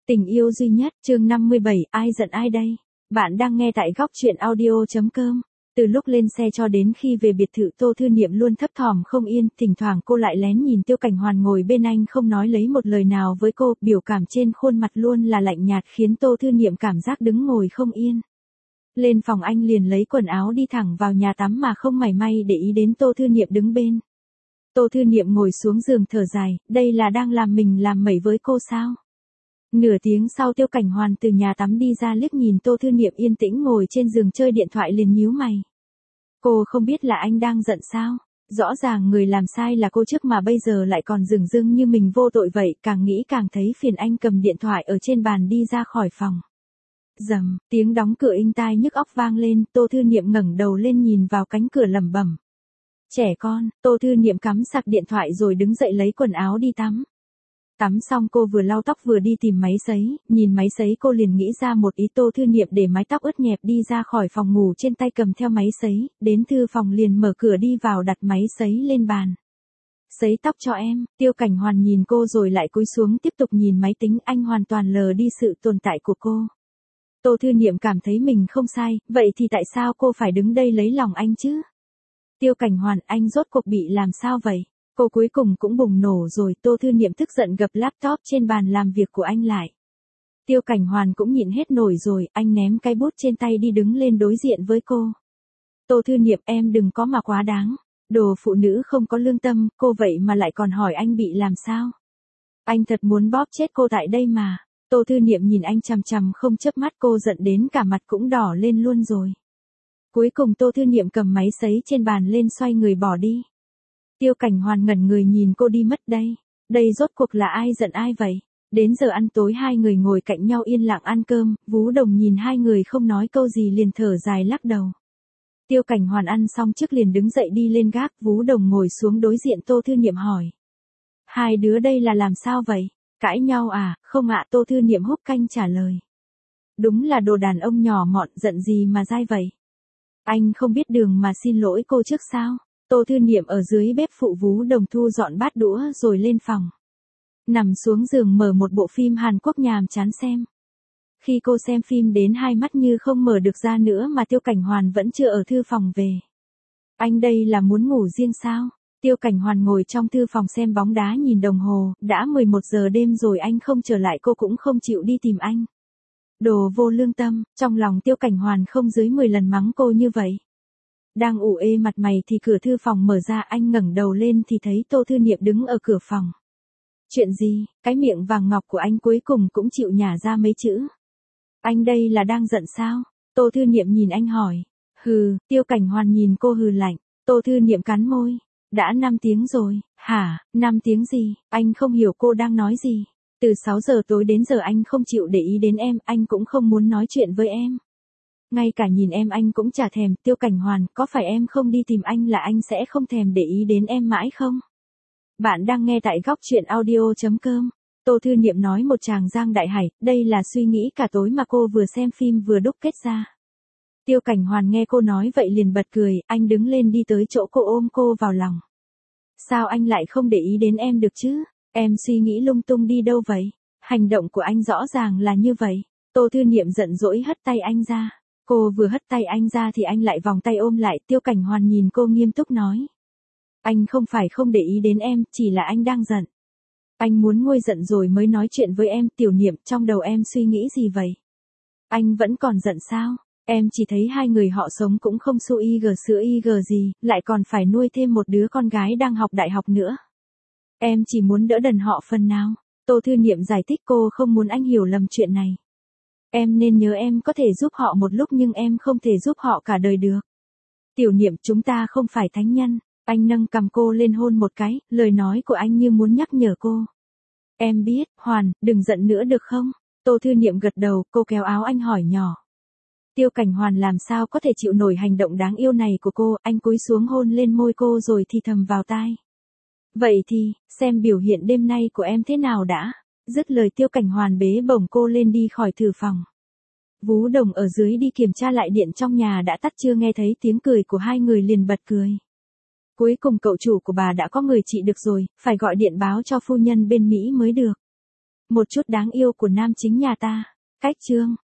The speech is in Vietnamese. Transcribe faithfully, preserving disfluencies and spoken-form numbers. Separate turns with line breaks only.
Tình yêu duy nhất, chương năm mươi bảy, ai giận ai đây? Bạn đang nghe tại góc truyện audio.com. Từ lúc lên xe cho đến khi về biệt thự, Tô Thư Niệm luôn thấp thỏm không yên, thỉnh thoảng cô lại lén nhìn Tiêu Cảnh Hoàn ngồi bên anh không nói lấy một lời nào với cô, biểu cảm trên khuôn mặt luôn là lạnh nhạt khiến Tô Thư Niệm cảm giác đứng ngồi không yên. Lên phòng anh liền lấy quần áo đi thẳng vào nhà tắm mà không mảy may để ý đến Tô Thư Niệm đứng bên. Tô Thư Niệm ngồi xuống giường thở dài, đây là đang làm mình làm mẩy với cô sao? Nửa tiếng sau Tiêu Cảnh Hoàn từ nhà tắm đi ra liếc nhìn Tô Thư Niệm yên tĩnh ngồi trên giường chơi điện thoại liền nhíu mày. Cô không biết là anh đang giận sao? Rõ ràng người làm sai là cô trước mà bây giờ lại còn dửng dưng như mình vô tội vậy, càng nghĩ càng thấy phiền. Anh cầm điện thoại ở trên bàn đi ra khỏi phòng. Rầm, tiếng đóng cửa inh tai nhức óc vang lên, Tô Thư Niệm ngẩng đầu lên nhìn vào cánh cửa lẩm bẩm. Trẻ con, Tô Thư Niệm cắm sạc điện thoại rồi đứng dậy lấy quần áo đi tắm. Tắm xong cô vừa lau tóc vừa đi tìm máy sấy, nhìn máy sấy cô liền nghĩ ra một ý. Tô Thư Niệm để mái tóc ướt nhẹp đi ra khỏi phòng ngủ, trên tay cầm theo máy sấy, đến thư phòng liền mở cửa đi vào đặt máy sấy lên bàn. Sấy tóc cho em. Tiêu Cảnh Hoàn nhìn cô rồi lại cúi xuống tiếp tục nhìn máy tính, anh hoàn toàn lờ đi sự tồn tại của cô. Tô Thư Niệm cảm thấy mình không sai, vậy thì tại sao cô phải đứng đây lấy lòng anh chứ? Tiêu Cảnh Hoàn, anh rốt cuộc bị làm sao vậy? Cô cuối cùng cũng bùng nổ rồi. Tô Thư Niệm tức giận gập laptop trên bàn làm việc của anh lại. Tiêu Cảnh Hoàn cũng nhịn hết nổi rồi, anh ném cái bút trên tay đi đứng lên đối diện với cô. Tô Thư Niệm, em đừng có mà quá đáng. Đồ phụ nữ không có lương tâm, cô vậy mà lại còn hỏi anh bị làm sao? Anh thật muốn bóp chết cô tại đây mà. Tô Thư Niệm nhìn anh chằm chằm không chớp mắt, cô giận đến cả mặt cũng đỏ lên luôn rồi. Cuối cùng Tô Thư Niệm cầm máy sấy trên bàn lên xoay người bỏ đi. Tiêu Cảnh Hoàn ngẩn người nhìn cô đi mất. Đây, đây rốt cuộc là ai giận ai vậy? Đến giờ ăn tối hai người ngồi cạnh nhau yên lặng ăn cơm, Vú Đồng nhìn hai người không nói câu gì liền thở dài lắc đầu. Tiêu Cảnh Hoàn ăn xong trước liền đứng dậy đi lên gác, Vú Đồng ngồi xuống đối diện Tô Thư Niệm hỏi. Hai đứa đây là làm sao vậy? Cãi nhau à? Không ạ. Tô Thư Niệm húp canh trả lời. Đúng là đồ đàn ông nhỏ mọn, giận gì mà dai vậy? Anh không biết đường mà xin lỗi cô trước sao? Tô Thư Niệm ở dưới bếp phụ Vú Đồng thu dọn bát đũa rồi lên phòng. Nằm xuống giường mở một bộ phim Hàn Quốc nhàm chán xem. Khi cô xem phim đến hai mắt như không mở được ra nữa mà Tiêu Cảnh Hoàn vẫn chưa ở thư phòng về. Anh đây là muốn ngủ riêng sao? Tiêu Cảnh Hoàn ngồi trong thư phòng xem bóng đá nhìn đồng hồ, đã mười một giờ đêm rồi anh không trở lại cô cũng không chịu đi tìm anh. Đồ vô lương tâm, trong lòng Tiêu Cảnh Hoàn không dưới mười lần mắng cô như vậy. Đang ủ ê mặt mày thì cửa thư phòng mở ra, anh ngẩng đầu lên thì thấy Tô Thư Niệm đứng ở cửa phòng. Chuyện gì? Cái miệng vàng ngọc của anh cuối cùng cũng chịu nhả ra mấy chữ. Anh đây là đang giận sao? Tô Thư Niệm nhìn anh hỏi. Hừ. Tiêu Cảnh Hoàn nhìn cô hừ lạnh. Tô Thư Niệm cắn môi. Đã năm tiếng rồi. Hả? năm tiếng gì? Anh không hiểu cô đang nói gì. Từ sáu giờ tối đến giờ anh không chịu để ý đến em, anh cũng không muốn nói chuyện với em. Ngay cả nhìn em anh cũng chả thèm. Tiêu Cảnh Hoàn, có phải em không đi tìm anh là anh sẽ không thèm để ý đến em mãi không? Bạn đang nghe tại góc truyện audio.com. Tô Thư Niệm nói một tràng giang đại hải, đây là suy nghĩ cả tối mà cô vừa xem phim vừa đúc kết ra. Tiêu Cảnh Hoàn nghe cô nói vậy liền bật cười, anh đứng lên đi tới chỗ cô ôm cô vào lòng. Sao anh lại không để ý đến em được chứ? Em suy nghĩ lung tung đi đâu vậy? Hành động của anh rõ ràng là như vậy. Tô Thư Niệm giận dỗi hất tay anh ra. Cô vừa hất tay anh ra thì anh lại vòng tay ôm lại. Tiêu Cảnh Hoàn nhìn cô nghiêm túc nói. Anh không phải không để ý đến em, chỉ là anh đang giận. Anh muốn nguôi giận rồi mới nói chuyện với em. Tiểu Niệm, trong đầu em suy nghĩ gì vậy? Anh vẫn còn giận sao? Em chỉ thấy hai người họ sống cũng không xu y gờ sữa y gờ gì, lại còn phải nuôi thêm một đứa con gái đang học đại học nữa. Em chỉ muốn đỡ đần họ phần nào. Tô Thư Niệm giải thích, cô không muốn anh hiểu lầm chuyện này. Em nên nhớ em có thể giúp họ một lúc nhưng em không thể giúp họ cả đời được. Tiểu Niệm, chúng ta không phải thánh nhân. Anh nâng cằm cô lên hôn một cái, lời nói của anh như muốn nhắc nhở cô. Em biết, Hoàn, đừng giận nữa được không? Tô Thư Niệm gật đầu, cô kéo áo anh hỏi nhỏ. Tiêu Cảnh Hoàn làm sao có thể chịu nổi hành động đáng yêu này của cô, anh cúi xuống hôn lên môi cô rồi thì thầm vào tai. Vậy thì, xem biểu hiện đêm nay của em thế nào đã. Dứt lời Tiêu Cảnh Hoàn bế bổng cô lên đi khỏi thư phòng. Vú Đồng ở dưới đi kiểm tra lại điện trong nhà đã tắt chưa, nghe thấy tiếng cười của hai người liền bật cười. Cuối cùng cậu chủ của bà đã có người trị được rồi, phải gọi điện báo cho phu nhân bên Mỹ mới được. Một chút đáng yêu của nam chính nhà ta. Cách chương.